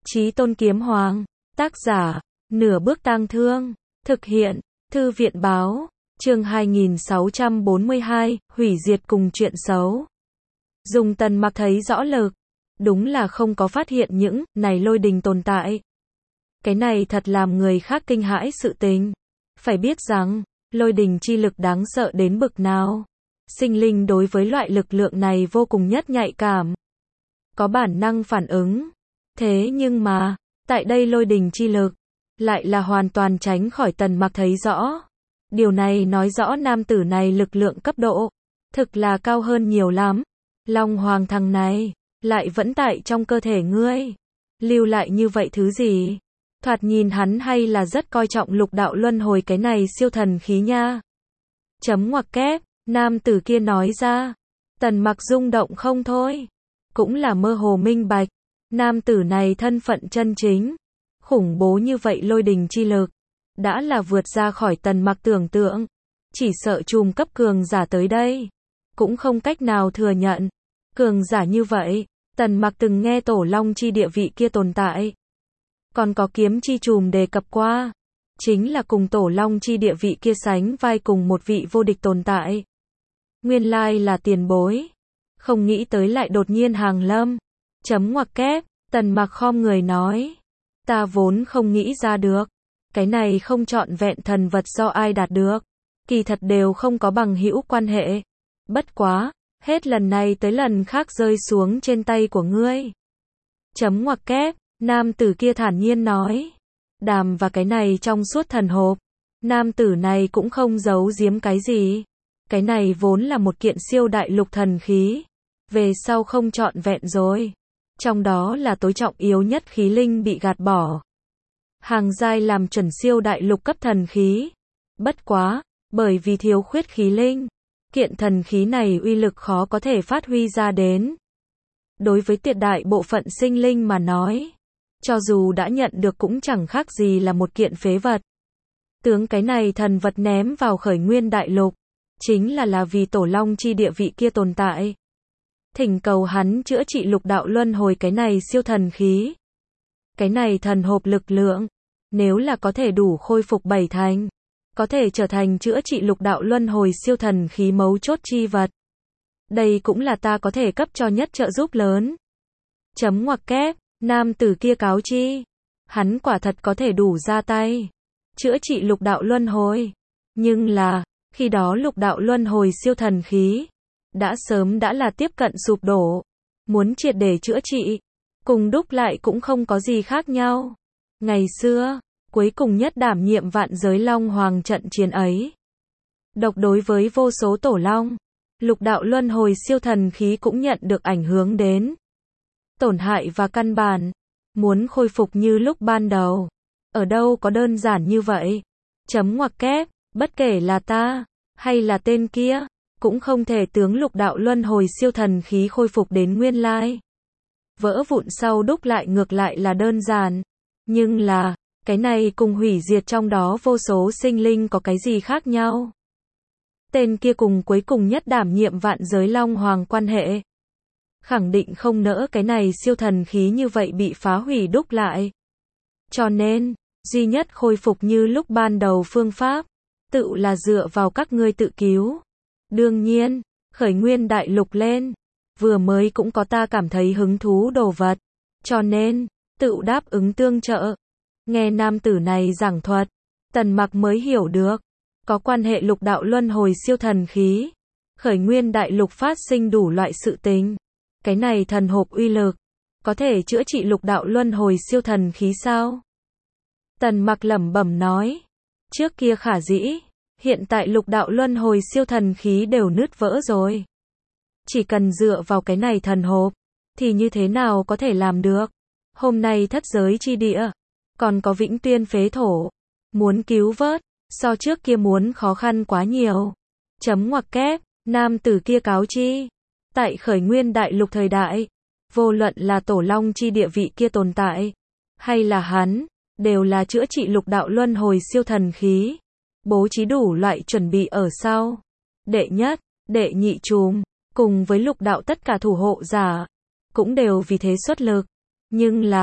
Chí Tôn Kiếm Hoàng. Tác giả, Nửa Bước Tang Thương. Thực hiện, Thư viện Báo. Chương 2642, hủy diệt cùng chuyện xấu. Dùng Tần Mặc thấy rõ lực. Đúng là không có phát hiện những này lôi đình tồn tại. Cái này thật làm người khác kinh hãi sự tình. Phải biết rằng, lôi đình chi lực đáng sợ đến bực nào. Sinh linh đối với loại lực lượng này vô cùng nhất nhạy cảm. Có bản năng phản ứng. Thế nhưng mà, tại đây lôi đình chi lực, lại là hoàn toàn tránh khỏi Tần Mặc thấy rõ. Điều này nói rõ nam tử này lực lượng cấp độ, thực là cao hơn nhiều lắm. Long Hoàng thằng này, lại vẫn tại trong cơ thể ngươi. Lưu lại như vậy thứ gì? Thoạt nhìn hắn hay là rất coi trọng lục đạo luân hồi cái này siêu thần khí nha. Chấm ngoặc kép, nam tử kia nói ra. Tần Mặc rung động không thôi. Cũng là mơ hồ minh bạch. Nam tử này thân phận chân chính. Khủng bố như vậy lôi đình chi lực. Đã là vượt ra khỏi Tần Mặc tưởng tượng. Chỉ sợ trùm cấp cường giả tới đây. Cũng không cách nào thừa nhận. Cường giả như vậy, Tần Mặc từng nghe tổ long chi địa vị kia tồn tại. Còn có kiếm chi trùm đề cập qua. Chính là cùng tổ long chi địa vị kia sánh vai cùng một vị vô địch tồn tại. Nguyên lai là tiền bối. Không nghĩ tới lại đột nhiên hàng lâm. Chấm ngoặc kép, Tần Mặc khom người nói. Ta vốn không nghĩ ra được. Cái này không trọn vẹn thần vật do ai đạt được. Kỳ thật đều không có bằng hữu quan hệ. Bất quá, hết lần này tới lần khác rơi xuống trên tay của ngươi. Chấm ngoặc kép, nam tử kia thản nhiên nói. Đàm và cái này trong suốt thần hộp. Nam tử này cũng không giấu giếm cái gì. Cái này vốn là một kiện siêu đại lục thần khí. Về sau không trọn vẹn rồi. Trong đó là tối trọng yếu nhất khí linh bị gạt bỏ. Hàng giai làm chuẩn siêu đại lục cấp thần khí. Bất quá, bởi vì thiếu khuyết khí linh, kiện thần khí này uy lực khó có thể phát huy ra đến. Đối với tuyệt đại bộ phận sinh linh mà nói, cho dù đã nhận được cũng chẳng khác gì là một kiện phế vật. Tướng cái này thần vật ném vào khởi nguyên đại lục, chính là vì tổ long chi địa vị kia tồn tại. Thỉnh cầu hắn chữa trị lục đạo luân hồi cái này siêu thần khí. Cái này thần hộp lực lượng, nếu là có thể đủ khôi phục 7 thành, có thể trở thành chữa trị lục đạo luân hồi siêu thần khí mấu chốt chi vật. Đây cũng là ta có thể cấp cho nhất trợ giúp lớn. Chấm ngoặc kép, nam tử kia cáo chi. Hắn quả thật có thể đủ ra tay. Chữa trị lục đạo luân hồi. Nhưng là, khi đó lục đạo luân hồi siêu thần khí đã sớm đã là tiếp cận sụp đổ. Muốn triệt để chữa trị, cùng đúc lại cũng không có gì khác nhau. Ngày xưa, cuối cùng nhất đảm nhiệm vạn giới long hoàng trận chiến ấy. Độc đối với vô số tổ long, lục đạo luân hồi siêu thần khí cũng nhận được ảnh hưởng đến. Tổn hại và căn bản, muốn khôi phục như lúc ban đầu. Ở đâu có đơn giản như vậy. Chấm ngoặc kép, bất kể là ta, hay là tên kia, cũng không thể tướng lục đạo luân hồi siêu thần khí khôi phục đến nguyên lai. Vỡ vụn sau đúc lại ngược lại là đơn giản. Nhưng là, cái này cùng hủy diệt trong đó vô số sinh linh có cái gì khác nhau. Tên kia cùng cuối cùng nhất đảm nhiệm vạn giới long hoàng quan hệ. Khẳng định không nỡ cái này siêu thần khí như vậy bị phá hủy đúc lại. Cho nên, duy nhất khôi phục như lúc ban đầu phương pháp, tự là dựa vào các ngươi tự cứu. Đương nhiên, khởi nguyên đại lục lên, vừa mới cũng có ta cảm thấy hứng thú đồ vật. Cho nên, tự đáp ứng tương trợ. Nghe nam tử này giảng thuật, Tần Mặc mới hiểu được, có quan hệ lục đạo luân hồi siêu thần khí. Khởi nguyên đại lục phát sinh đủ loại sự tình. Cái này thần hộp uy lực, có thể chữa trị lục đạo luân hồi siêu thần khí sao? Tần Mặc lẩm bẩm nói, trước kia khả dĩ, hiện tại lục đạo luân hồi siêu thần khí đều nứt vỡ rồi. Chỉ cần dựa vào cái này thần hộp, thì như thế nào có thể làm được? Hôm nay thất giới chi địa, còn có Vĩnh Tuyên phế thổ, muốn cứu vớt, so trước kia muốn khó khăn quá nhiều. Chấm ngoặc kép, nam tử kia cáo chi. Tại khởi nguyên đại lục thời đại, vô luận là tổ long chi địa vị kia tồn tại, hay là hắn, đều là chữa trị lục đạo luân hồi siêu thần khí. Bố trí đủ loại chuẩn bị ở sau. Đệ nhất, đệ nhị trùm, cùng với lục đạo tất cả thủ hộ giả, cũng đều vì thế xuất lực. Nhưng là,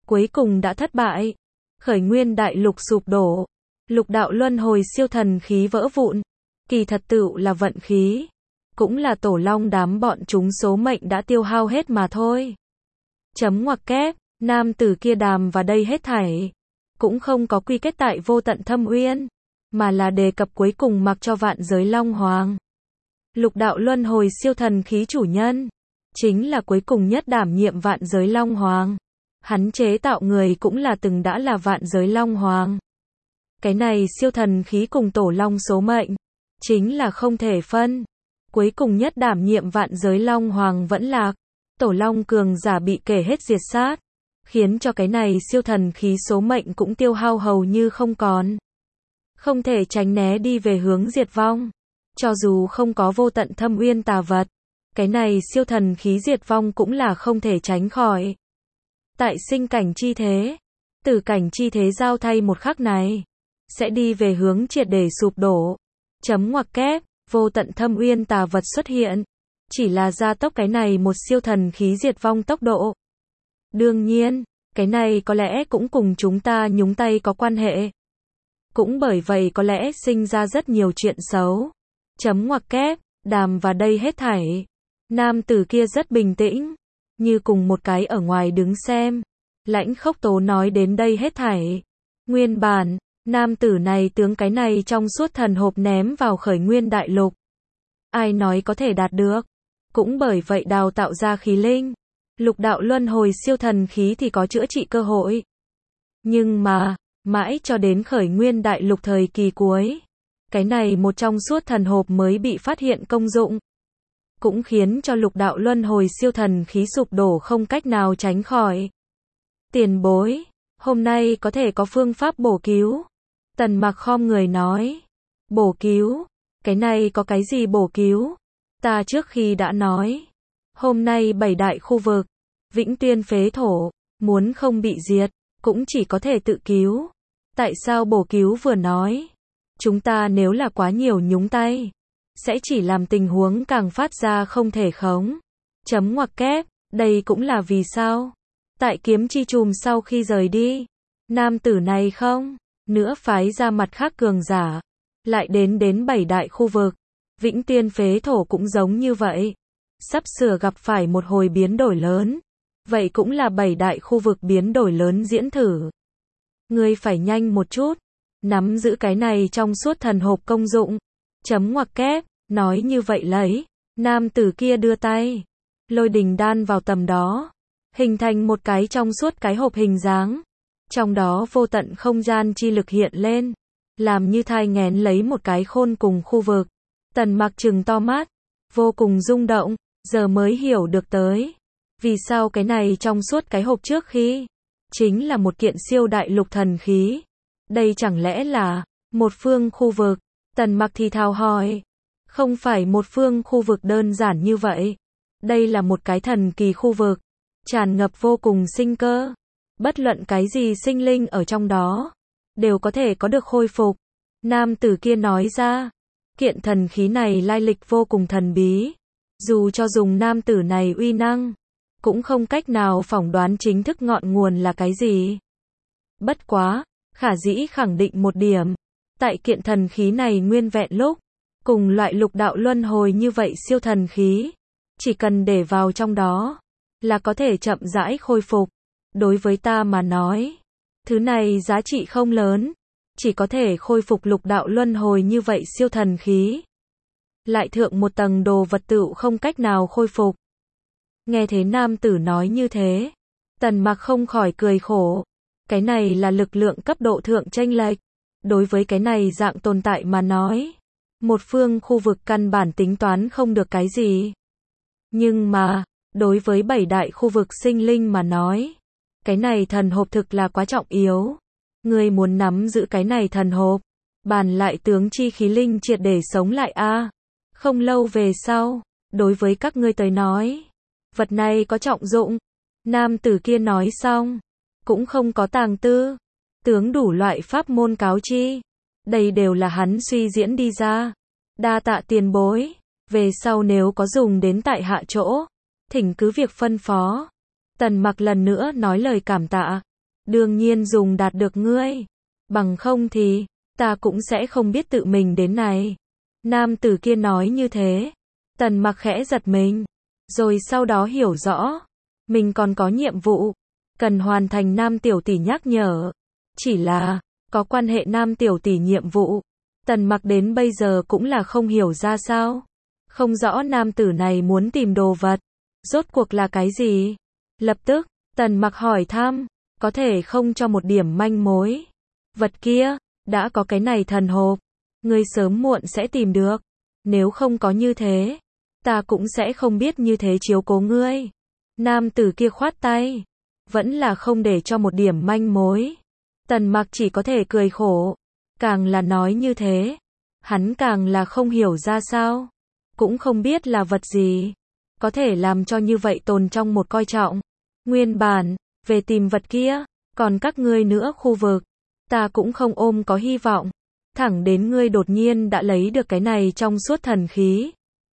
cuối cùng đã thất bại. Khởi nguyên đại lục sụp đổ. Lục đạo luân hồi siêu thần khí vỡ vụn. Kỳ thật tựu là vận khí. Cũng là tổ long đám bọn chúng số mệnh đã tiêu hao hết mà thôi. Chấm ngoặc kép, nam tử kia đàm và đây hết thảy. Cũng không có quy kết tại vô tận thâm uyên. Mà là đề cập cuối cùng mặc cho vạn giới long hoàng. Lục đạo luân hồi siêu thần khí chủ nhân. Chính là cuối cùng nhất đảm nhiệm vạn giới long hoàng. Hắn chế tạo người cũng là từng đã là vạn giới long hoàng. Cái này siêu thần khí cùng tổ long số mệnh. Chính là không thể phân. Cuối cùng nhất đảm nhiệm vạn giới long hoàng vẫn lạc. Tổ long cường giả bị kể hết diệt sát. Khiến cho cái này siêu thần khí số mệnh cũng tiêu hao hầu như không còn. Không thể tránh né đi về hướng diệt vong. Cho dù không có vô tận thâm uyên tà vật. Cái này siêu thần khí diệt vong cũng là không thể tránh khỏi. Tại sinh cảnh chi thế. Tử cảnh chi thế giao thay một khắc này. Sẽ đi về hướng triệt để sụp đổ. Chấm ngoặc kép, vô tận thâm uyên tà vật xuất hiện. Chỉ là gia tốc cái này một siêu thần khí diệt vong tốc độ. Đương nhiên, cái này có lẽ cũng cùng chúng ta nhúng tay có quan hệ. Cũng bởi vậy có lẽ sinh ra rất nhiều chuyện xấu. Chấm ngoặc kép, đàm và đây hết thảy. Nam tử kia rất bình tĩnh. Như cùng một cái ở ngoài đứng xem. Lãnh Khốc Tố nói đến đây hết thảy. Nguyên bản, nam tử này tướng cái này trong suốt thần hộp ném vào khởi nguyên đại lục. Ai nói có thể đạt được. Cũng bởi vậy đào tạo ra khí linh. Lục đạo luân hồi siêu thần khí thì có chữa trị cơ hội. Nhưng mà, mãi cho đến khởi nguyên đại lục thời kỳ cuối. Cái này một trong suốt thần hộp mới bị phát hiện công dụng. Cũng khiến cho lục đạo luân hồi siêu thần khí sụp đổ không cách nào tránh khỏi. Tiền bối, hôm nay có thể có phương pháp bổ cứu. Tần Mặc khom người nói. Bổ cứu? Cái này có cái gì bổ cứu? Ta trước khi đã nói. Hôm nay 7 đại khu vực. Vĩnh Tuyên phế thổ. Muốn không bị diệt. Cũng chỉ có thể tự cứu. Tại sao bổ cứu vừa nói? Chúng ta nếu là quá nhiều nhúng tay. Sẽ chỉ làm tình huống càng phát ra không thể khống. Chấm ngoặc kép. Đây cũng là vì sao? Tại kiếm chi trùm sau khi rời đi. Nam tử này không? Nữa phái ra mặt khác cường giả. Lại đến 7 đại khu vực. Vĩnh Tuyên phế thổ cũng giống như vậy. Sắp sửa gặp phải một hồi biến đổi lớn. Vậy cũng là 7 đại khu vực biến đổi lớn diễn thử. Ngươi phải nhanh một chút. Nắm giữ cái này trong suốt thần hộp công dụng. Chấm ngoặc kép. Nói như vậy lấy. Nam tử kia đưa tay. Lôi đình đan vào tầm đó. Hình thành một cái trong suốt cái hộp hình dáng. Trong đó vô tận không gian chi lực hiện lên. Làm như thai nghén lấy một cái khôn cùng khu vực. Tần Mặc trừng to mắt. Vô cùng rung động. Giờ mới hiểu được tới. Vì sao cái này trong suốt cái hộp trước khi. Chính là một kiện siêu đại lục thần khí. Đây chẳng lẽ là một phương khu vực. Tần Mặc thì thào hỏi. Không phải một phương khu vực đơn giản như vậy. Đây là một cái thần kỳ khu vực. Tràn ngập vô cùng sinh cơ. Bất luận cái gì sinh linh ở trong đó. Đều có thể có được khôi phục. Nam tử kia nói ra. Kiện thần khí này lai lịch vô cùng thần bí. Dù cho dùng nam tử này uy năng. Cũng không cách nào phỏng đoán chính thức ngọn nguồn là cái gì. Bất quá. Khả dĩ khẳng định một điểm. Tại kiện thần khí này nguyên vẹn lúc. Cùng loại lục đạo luân hồi như vậy siêu thần khí. Chỉ cần để vào trong đó. Là có thể chậm rãi khôi phục. Đối với ta mà nói. Thứ này giá trị không lớn. Chỉ có thể khôi phục lục đạo luân hồi như vậy siêu thần khí. Lại thượng một tầng đồ vật tựu không cách nào khôi phục. Nghe thế nam tử nói như thế. Tần Mặc không khỏi cười khổ. Cái này là lực lượng cấp độ thượng chênh lệch. Đối với cái này dạng tồn tại mà nói. Một phương khu vực căn bản tính toán không được cái gì. Nhưng mà, đối với 7 đại khu vực sinh linh mà nói. Cái này thần hộp thực là quá trọng yếu. Ngươi muốn nắm giữ cái này thần hộp. Bàn lại tướng chi khí linh triệt để sống lại a. Không lâu về sau, đối với các ngươi tới nói. Vật này có trọng dụng. Nam tử kia nói xong. Cũng không có tàng tư. Tướng đủ loại pháp môn cáo chi. Đây đều là hắn suy diễn đi ra. Đa tạ tiền bối. Về sau nếu có dùng đến tại hạ chỗ. Thỉnh cứ việc phân phó. Tần Mặc lần nữa nói lời cảm tạ. đương nhiên dùng đạt được ngươi. Bằng không thì, ta cũng sẽ không biết tự mình đến này. Nam tử kia nói như thế. Tần Mặc khẽ giật mình. Rồi sau đó hiểu rõ. Mình còn có nhiệm vụ. Cần hoàn thành Nam tiểu tỷ nhắc nhở. Chỉ là, có quan hệ Nam tiểu tỷ nhiệm vụ. Tần Mặc đến bây giờ cũng là không hiểu ra sao. Không rõ nam tử này muốn tìm đồ vật. Rốt cuộc là cái gì? Lập tức, Tần Mặc hỏi thăm. Có thể không cho một điểm manh mối. Vật kia, đã có cái này thần hộp. Ngươi sớm muộn sẽ tìm được. Nếu không có như thế, ta cũng sẽ không biết như thế chiếu cố ngươi. Nam tử kia khoát tay. Vẫn là không để cho một điểm manh mối. Tần Mặc chỉ có thể cười khổ. Càng là nói như thế, hắn càng là không hiểu ra sao. Cũng không biết là vật gì. Có thể làm cho như vậy tồn trong một coi trọng. Nguyên bản, về tìm vật kia, còn các ngươi nữa khu vực. Ta cũng không ôm có hy vọng. Thẳng đến ngươi đột nhiên đã lấy được cái này trong suốt thần khí.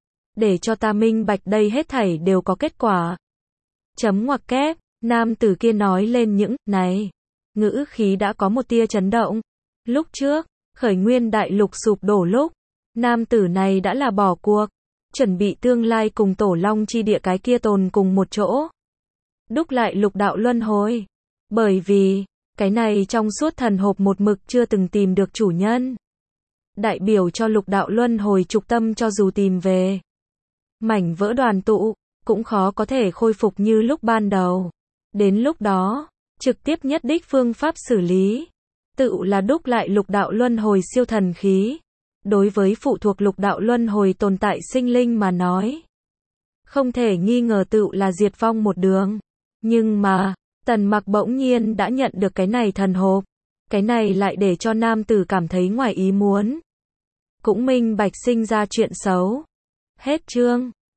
Để cho ta minh bạch đây hết thảy đều có kết quả. Chấm ngoặc kép, nam tử kia nói lên những này. Ngữ khí đã có một tia chấn động. Lúc trước, khởi nguyên đại lục sụp đổ lúc, nam tử này đã là bỏ cuộc. Chuẩn bị tương lai cùng tổ long chi địa cái kia tồn cùng một chỗ. Đúc lại lục đạo luân hồi. Bởi vì, cái này trong suốt thần hộp một mực chưa từng tìm được chủ nhân. Đại biểu cho lục đạo luân hồi trục tâm cho dù tìm về. Mảnh vỡ đoàn tụ, cũng khó có thể khôi phục như lúc ban đầu. Đến lúc đó, trực tiếp nhất đích phương pháp xử lý. Tự là đúc lại lục đạo luân hồi siêu thần khí. Đối với phụ thuộc lục đạo luân hồi tồn tại sinh linh mà nói. Không thể nghi ngờ tự là diệt vong một đường. Nhưng mà, Tần Mặc bỗng nhiên đã nhận được cái này thần hộp. Cái này lại để cho nam tử cảm thấy ngoài ý muốn. Cũng minh bạch sinh ra chuyện xấu. Hết chương.